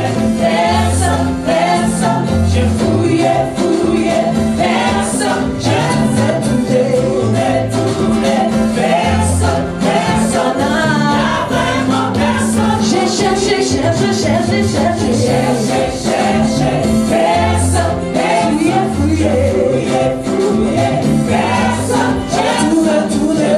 personne, personne. J'ai fouillé, fouillé, personne. J'ai tout fait, tourné, personne, personne. Y'a vraiment personne. J'ai cherché, cherché, cherché, cherché, cherché, cherché, personne. Fouillé, fouillé, fouillé, fouillé, personne. J'ai tout retourné.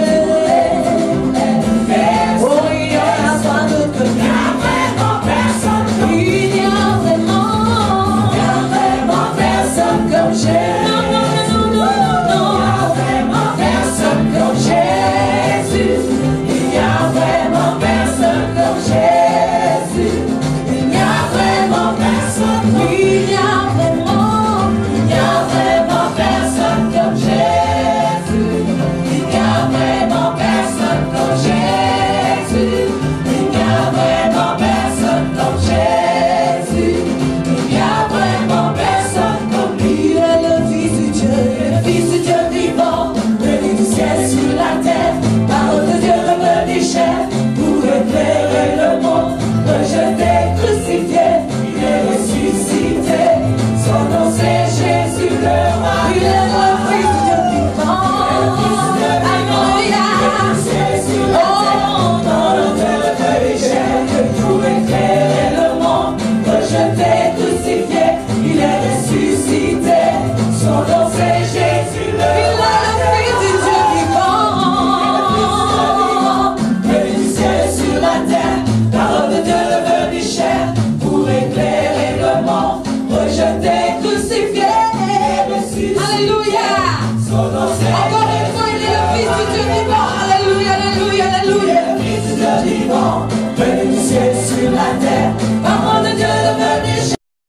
Pour éclairer le monde, rejeté, crucifié, il est ressuscité. Son nom c'est Jésus le roi. Il est le Fils de Dieu vivant. Alléluia. C'est sur la terre, dans le cœur de chair, pour éclairer le monde, rejeté, crucifié, il est ressuscité. Son nom c'est Jésus le roi. Alléluia. Encore une fois, il est le Fils du Dieu vivant. Alléluia, alléluia, alléluia. Le Fils du Dieu vivant, venu du ciel sur la terre. Parole de Dieu devenu chair.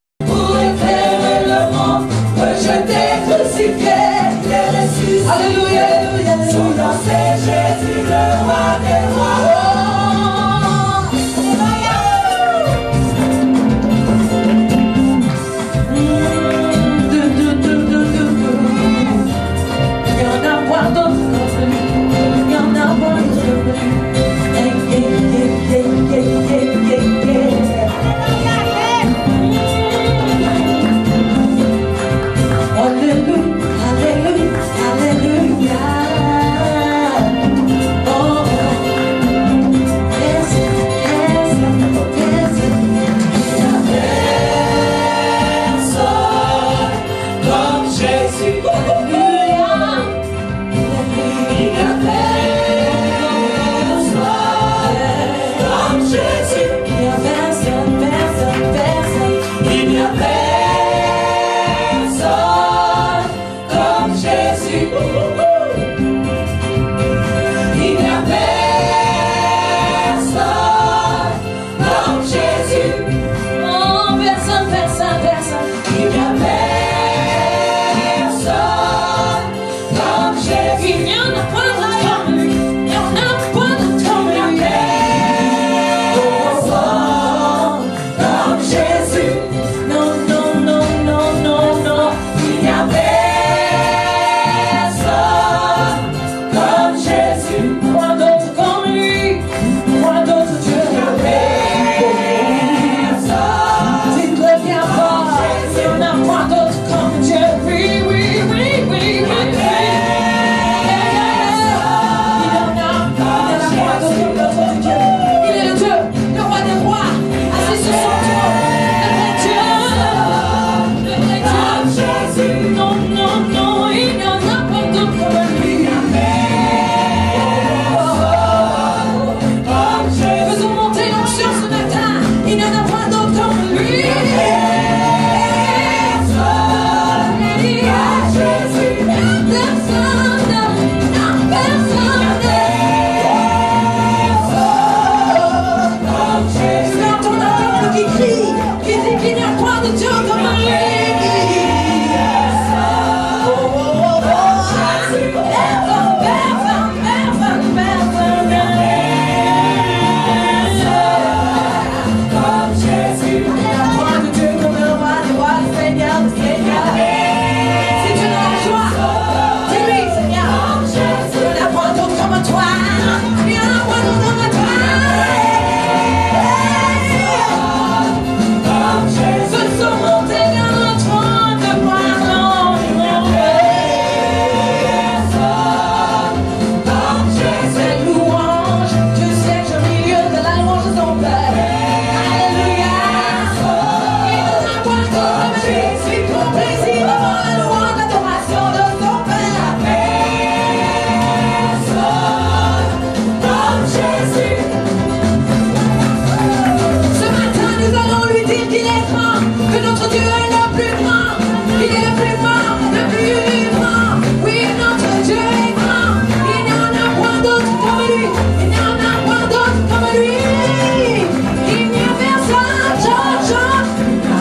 que notre Dieu est le plus grand. Il est le plus fort, le plus grand. Oui, notre Dieu est grand. Il n'y en a point d'autre comme lui. Il n'y en a point d'autre comme lui. Il n'y a personne, Jean. Il n'y a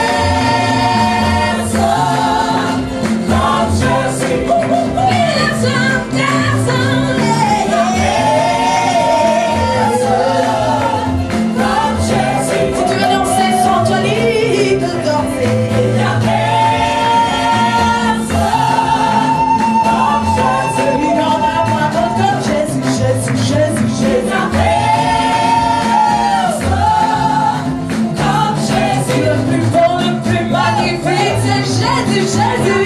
personne comme Jésus. Personne, personne. Il n'y a personne comme Jésus. Si tu veux danser sans toi libre de danser. Il n'y a personne comme Jésus. Il n'y en a point d'autre comme Jésus, Jésus, Jésus, Jésus. Il n'y a personne comme Jésus. Le plus beau, le plus magnifique, c'est Jésus, Jésus.